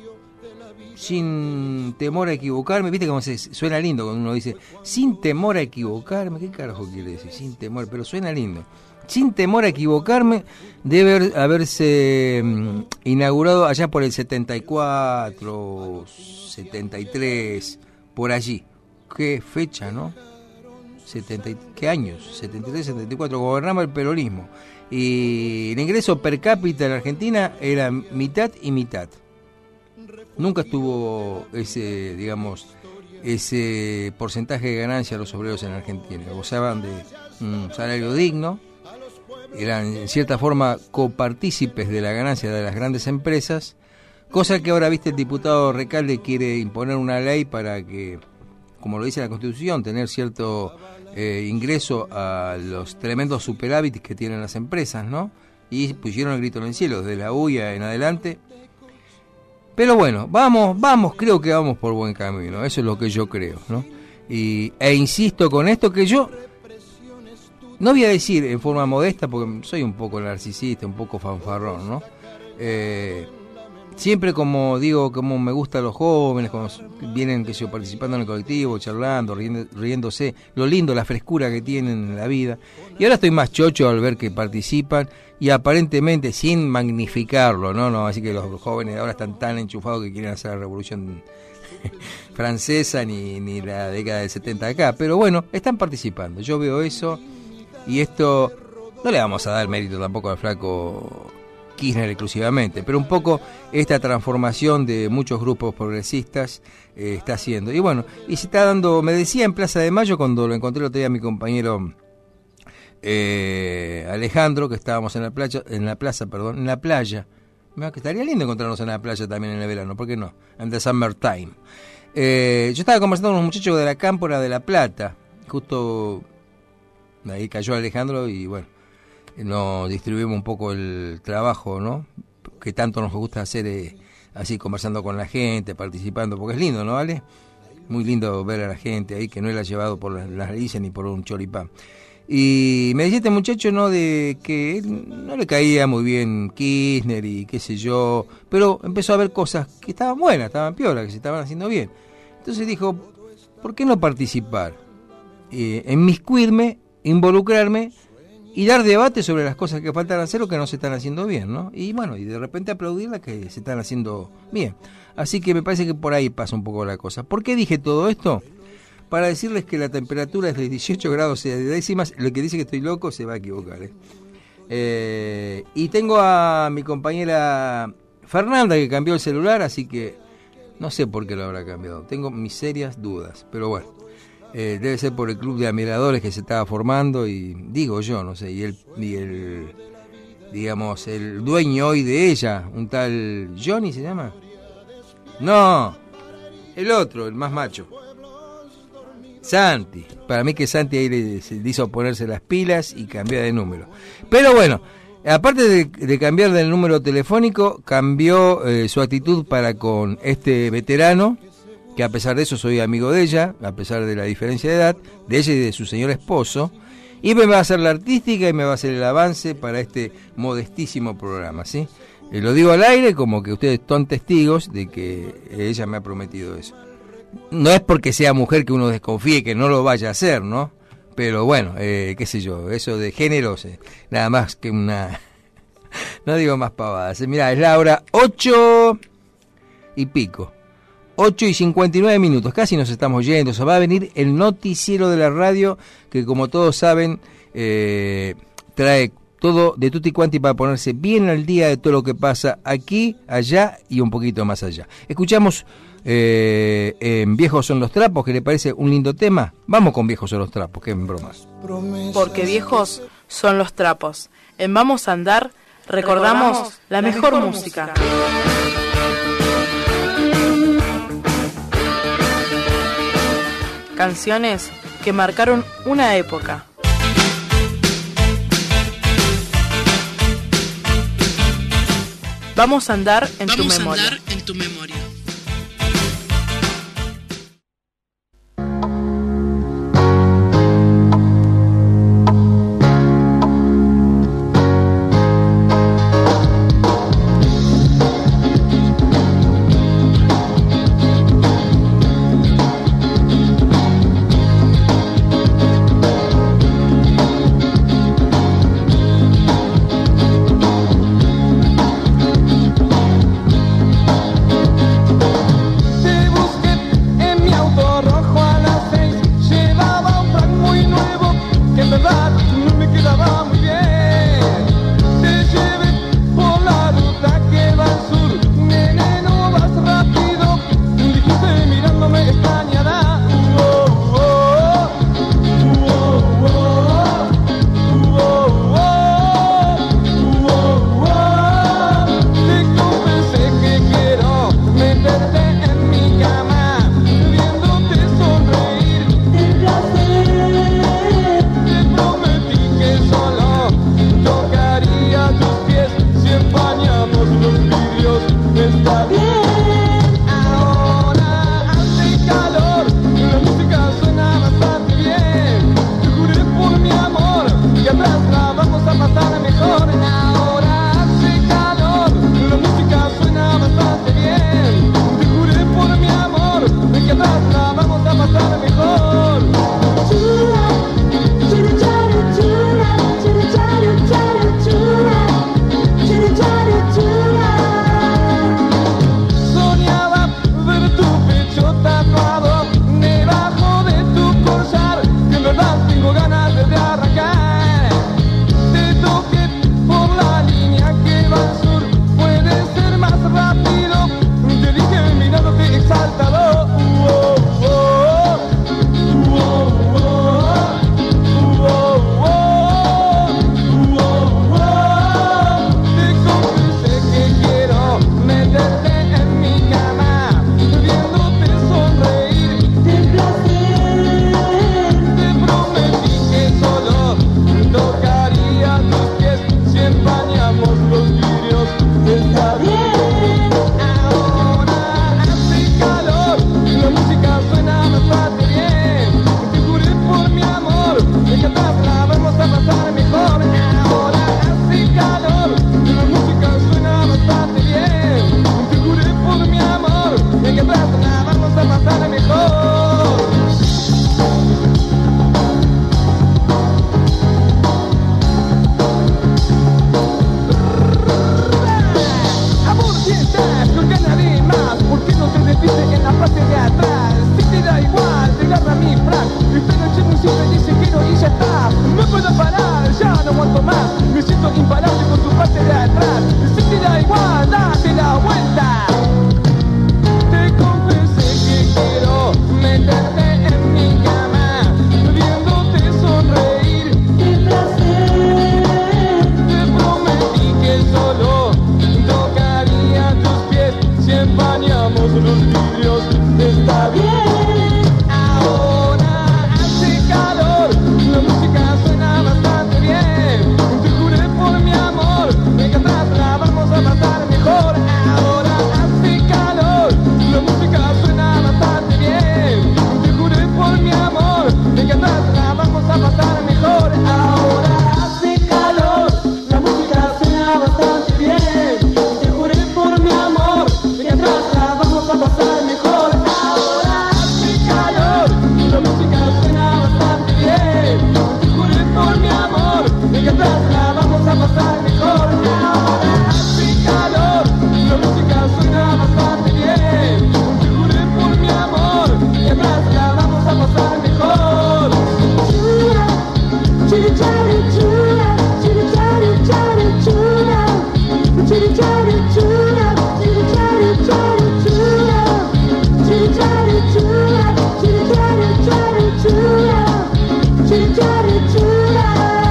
S2: sin temor a equivocarme. Viste cómo se suena lindo cuando uno dice sin temor a equivocarme. ¿Qué carajo quiere decir? Sin temor, pero suena lindo. Sin temor a equivocarme, debe haberse um, inaugurado allá por el setenta y cuatro, setenta y tres, por allí. Qué fecha, ¿no? setenta, ¿qué años? setenta y tres, setenta y cuatro, gobernaba el peronismo. Y el ingreso per cápita en Argentina era mitad y mitad. Nunca estuvo ese, digamos, ese porcentaje de ganancia los obreros en Argentina. Gozaban de un salario digno, eran en cierta forma copartícipes de la ganancia de las grandes empresas, cosa que ahora, viste, el diputado Recalde quiere imponer una ley para que, como lo dice la Constitución, tener cierto eh, ingreso a los tremendos superávit que tienen las empresas, ¿no? Y pusieron el grito en el cielo, desde la U I A en adelante. Pero bueno, vamos, vamos, creo que vamos por buen camino, eso es lo que yo creo, ¿no? Y, e insisto con esto que yo, no voy a decir en forma modesta, porque soy un poco narcisista, un poco fanfarrón, ¿no? Eh, siempre como digo, como me gustan los jóvenes, como vienen, que yo, participando en el colectivo, charlando, riendo, riéndose, lo lindo, la frescura que tienen en la vida. Y ahora estoy más chocho al ver que participan, y aparentemente sin magnificarlo, ¿no? No, así que los jóvenes ahora están tan enchufados que quieren hacer la revolución francesa, ni, ni la década del setenta acá. Pero bueno, están participando, yo veo eso. Y esto, no le vamos a dar mérito tampoco al flaco Kirchner exclusivamente, pero un poco esta transformación de muchos grupos progresistas eh, está haciendo. Y bueno, y se está dando, me decía en Plaza de Mayo, cuando lo encontré el otro día a mi compañero eh, Alejandro, que estábamos en la playa, en la plaza, perdón, en la playa. Mira, que estaría lindo encontrarnos en la playa también en el verano, ¿por qué no? En the summertime. Eh, yo estaba conversando con unos muchachos de la Cámpora de La Plata, justo ahí cayó Alejandro y bueno, nos distribuimos un poco el trabajo, ¿no? Que tanto nos gusta hacer eh, así, conversando con la gente, participando, porque es lindo, ¿no, Ale? Muy lindo ver a la gente ahí, que no la ha llevado por las narices ni por un choripán. Y me decía este muchacho, ¿no?, de que no le caía muy bien Kirchner y qué sé yo, pero empezó a ver cosas que estaban buenas, estaban piolas, que se estaban haciendo bien. Entonces dijo, ¿por qué no participar? Eh, inmiscuirme, involucrarme y dar debate sobre las cosas que faltan hacer o que no se están haciendo bien, ¿no? Y bueno, y de repente aplaudir las que se están haciendo bien. Así que me parece que por ahí pasa un poco la cosa. ¿Por qué dije todo esto? Para decirles que la temperatura es de dieciocho grados de décimas. El que dice que estoy loco se va a equivocar, ¿eh? Eh, y tengo a mi compañera Fernanda que cambió el celular, así que no sé por qué lo habrá cambiado. Tengo mis serias dudas, pero bueno. Eh, debe ser por el club de admiradores que se estaba formando y digo yo, no sé, y el, y el digamos, el dueño hoy de ella, un tal Johnny se llama. No, el otro, el más macho. Santi. Para mí que Santi ahí le, se le hizo ponerse las pilas y cambiar de número. Pero bueno, aparte de, de cambiar del número telefónico, cambió eh, su actitud para con este veterano, que a pesar de eso soy amigo de ella, a pesar de la diferencia de edad, de ella y de su señor esposo, y me va a hacer la artística y me va a hacer el avance para este modestísimo programa, ¿sí? Eh, lo digo al aire como que ustedes son testigos de que ella me ha prometido eso. No es porque sea mujer que uno desconfíe que no lo vaya a hacer, ¿no? Pero bueno, eh, qué sé yo, eso de géneros, eh, nada más que una... no digo más pavadas. Eh, mirá, es la hora ocho y pico. ocho y cincuenta y nueve minutos, casi nos estamos yendo. O sea, va a venir el noticiero de la radio, que como todos saben, eh, trae todo de tutti quanti para ponerse bien al día de todo lo que pasa aquí, allá y un poquito más allá. Escuchamos eh, en Viejos son los trapos, que le parece un lindo tema. Vamos con Viejos son los trapos, que en bromas.
S10: Porque viejos son los trapos. En Vamos a Andar recordamos, recordamos la, la mejor, mejor música. música. Canciones que marcaron una época. Vamos a andar en Vamos tu memoria. Vamos a andar en tu memoria.
S8: repite en la parte de atrás. Si te da igual, te agarra mi frac. Esta noche muy simple, dice quiero y ya está. No puedo parar, ya no aguanto más. Me siento imparable con tu parte de atrás. Si te da igual, date la vuelta. Te confesé que quiero meterte en mi cama, viéndote sonreír. ¡Qué placer! Te prometí que solo tocaría tus pies si empañamos los vidrios. Está bien. Ahora hace calor, la música suena bastante bien. Te juré por mi amor, de que atrás la vamos a pasar mejor. Ahora hace calor, la música suena bastante bien. Te juré por mi amor, de que atrás la vamos a pasar mejor. Ahora hace calor, la música suena bastante bien. Te juré por mi amor, de que atrás la vamos a pasar mejor. Ahora hace calor, la música suena bastante bien. Te juré por mi amor, de que atrás la vamos a pasar mejor. Ahora hace calor, la música suena bastante bien. Te juré por mi amor, de que atrás la vamos a pasar mejor. Chura, chura, chura, chura, chura, chura, chura, chura, chura, chura, chura, chura, chura, chura, chura, chura, chura, chura, chura, chura.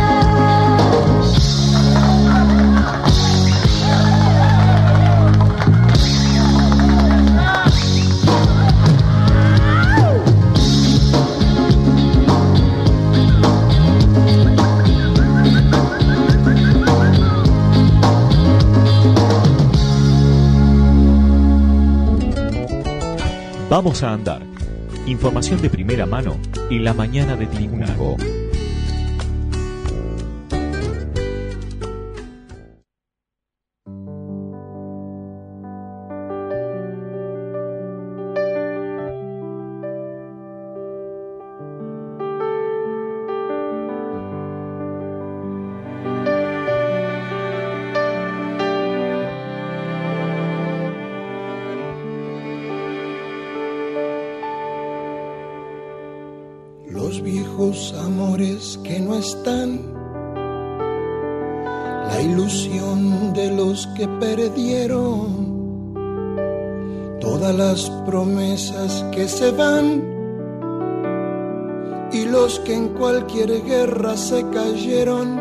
S4: Vamos a andar. Información de primera mano en la mañana de Tincunaco.
S1: Los viejos amores que no están, la ilusión de los que perdieron, todas las promesas que se van y los que en cualquier guerra se cayeron.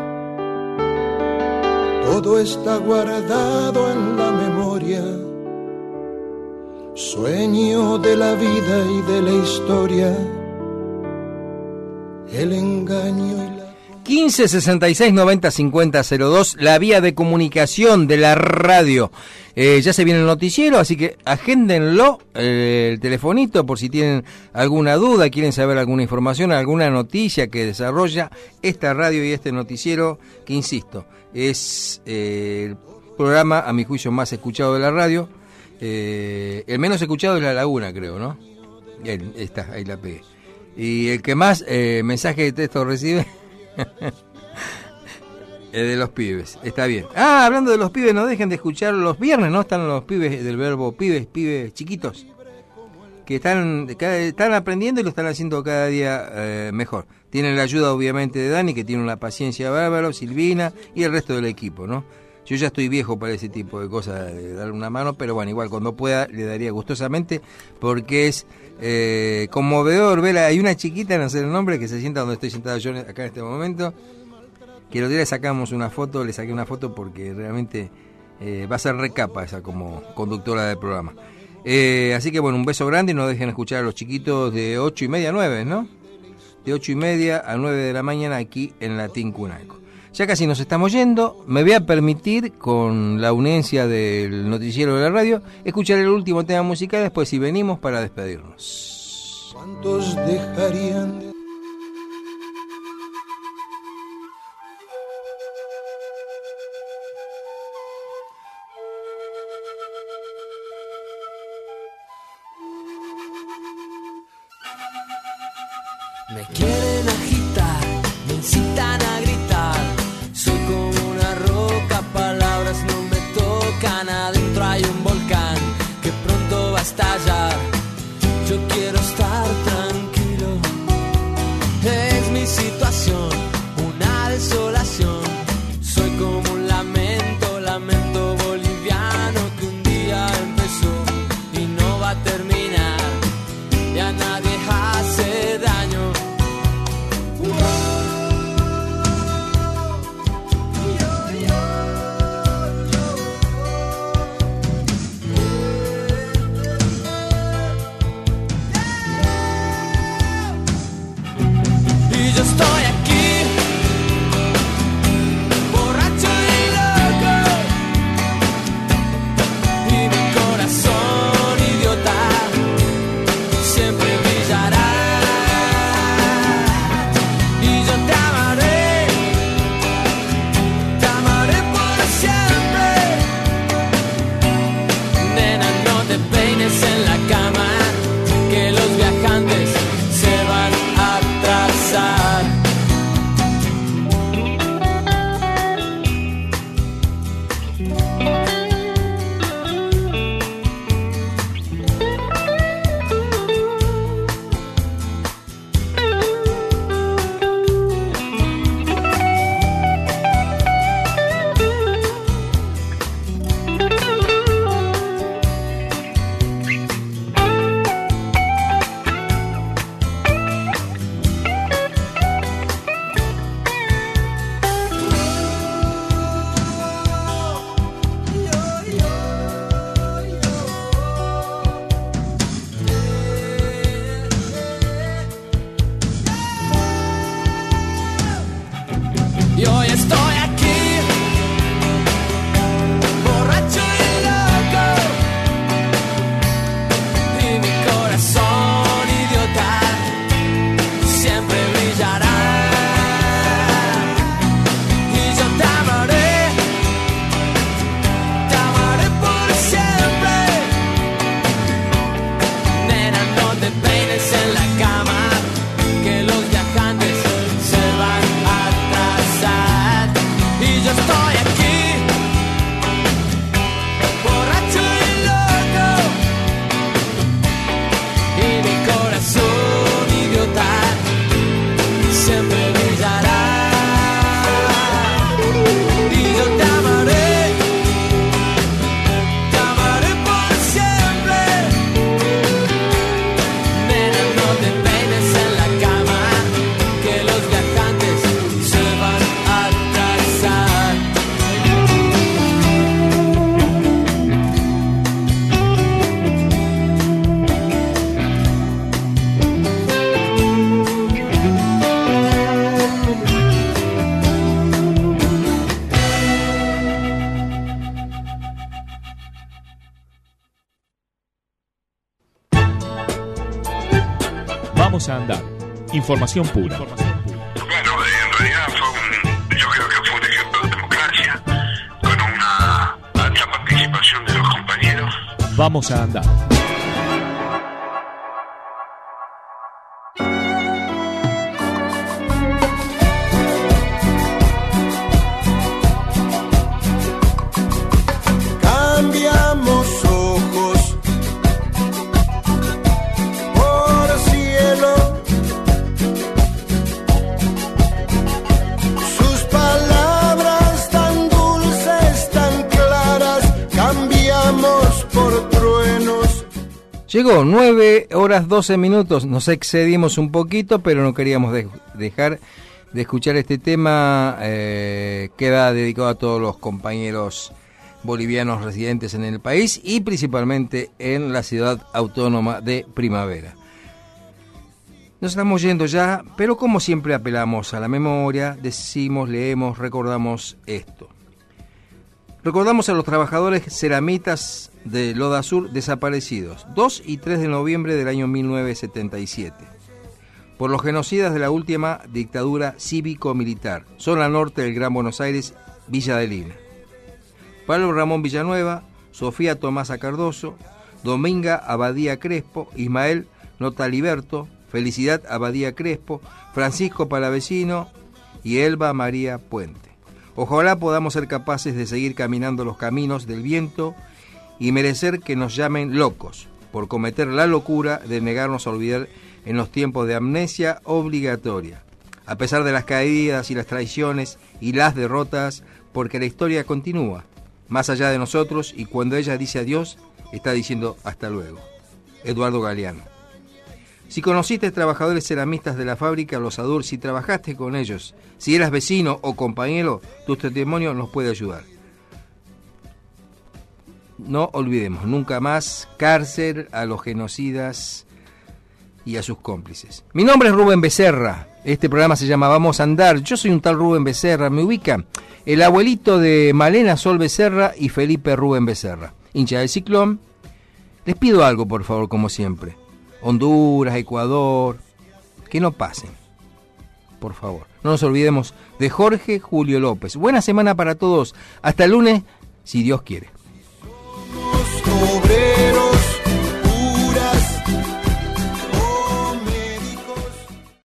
S1: Todo está guardado en la memoria, sueño de la vida y de la historia. El engaño y la...
S2: quince sesenta y seis noventa cincuenta cero dos, la vía de comunicación de la radio. Eh, ya se viene el noticiero, así que agéndenlo, eh, el telefonito, por si tienen alguna duda, quieren saber alguna información, alguna noticia que desarrolla esta radio y este noticiero, que insisto, es eh, el programa, a mi juicio, más escuchado de la radio. Eh, el menos escuchado es La Laguna, creo, ¿no? Ahí está, ahí la pegué. Y el que más eh, mensaje de texto recibe es de los pibes. Está bien. Ah, hablando de los pibes, no dejen de escuchar los viernes, ¿no? Están los pibes del verbo pibes, pibes chiquitos, que están cada, están aprendiendo y lo están haciendo cada día eh, mejor. Tienen la ayuda, obviamente, de Dani, que tiene una paciencia bárbara, Silvina y el resto del equipo, ¿no? Yo ya estoy viejo para ese tipo de cosas, de darle una mano, pero bueno, igual cuando pueda le daría gustosamente, porque es eh, conmovedor ver, hay una chiquita, no sé el nombre, que se sienta donde estoy sentado yo acá en este momento, que el otro día le sacamos una foto, le saqué una foto porque realmente eh, va a ser recapa esa como conductora del programa. Eh, así que bueno, un beso grande y no dejen escuchar a los chiquitos de ocho y media a nueve, ¿no? De ocho y media a nueve de la mañana aquí en la Tincunaco. Ya casi nos estamos yendo, me voy a permitir, con la unencia del noticiero de la radio, escuchar el último tema musical, después si venimos para despedirnos.
S1: ¿Cuántos dejarían de...
S11: Me quieren agitar, me incitan a gritar. Soy como una roca, palabras no me tocan. Adentro hay un volcán que pronto va a estallar.
S4: Vamos a andar. Información pura.
S12: Bueno, en realidad fue un, yo creo que fue un ejemplo de democracia, con una alta participación de los compañeros.
S4: Vamos a andar.
S1: Cambiamos ojos por cielo, sus palabras tan dulces, tan claras, cambiamos por truenos.
S2: Llegó nueve horas doce minutos, nos excedimos un poquito, pero no queríamos de- dejar de escuchar este tema. Eh, queda dedicado a todos los compañeros bolivianos residentes en el país y principalmente en la ciudad autónoma de Primavera. Nos estamos yendo ya, pero como siempre apelamos a la memoria, decimos, leemos, recordamos esto. Recordamos a los trabajadores ceramitas de Loda Sur desaparecidos, dos y tres de noviembre del año mil novecientos setenta y siete, por los genocidas de la última dictadura cívico-militar, zona norte del Gran Buenos Aires, Villa de Lina. Pablo Ramón Villanueva, Sofía Tomasa Cardoso, Dominga Abadía Crespo, Ismael Notaliberto, Felicidad Abadía Crespo, Francisco Palavecino y Elba María Puente. Ojalá podamos ser capaces de seguir caminando los caminos del viento y merecer que nos llamen locos por cometer la locura de negarnos a olvidar en los tiempos de amnesia obligatoria, a pesar de las caídas y las traiciones y las derrotas, porque la historia continúa más allá de nosotros, y cuando ella dice adiós, está diciendo hasta luego. Eduardo Galeano. Si conociste trabajadores ceramistas de la fábrica Los Adur, si trabajaste con ellos, si eras vecino o compañero, tu testimonio nos puede ayudar. No olvidemos, nunca más cárcel a los genocidas y a sus cómplices. Mi nombre es Rubén Becerra, este programa se llama Vamos a Andar, yo soy un tal Rubén Becerra, me ubica el abuelito de Malena Sol Becerra y Felipe Rubén Becerra, hincha del Ciclón. Les pido algo, por favor, como siempre. Honduras, Ecuador, que no pasen, por favor. No nos olvidemos de Jorge Julio López. Buena semana para todos. Hasta el lunes, si Dios quiere.
S1: Sobre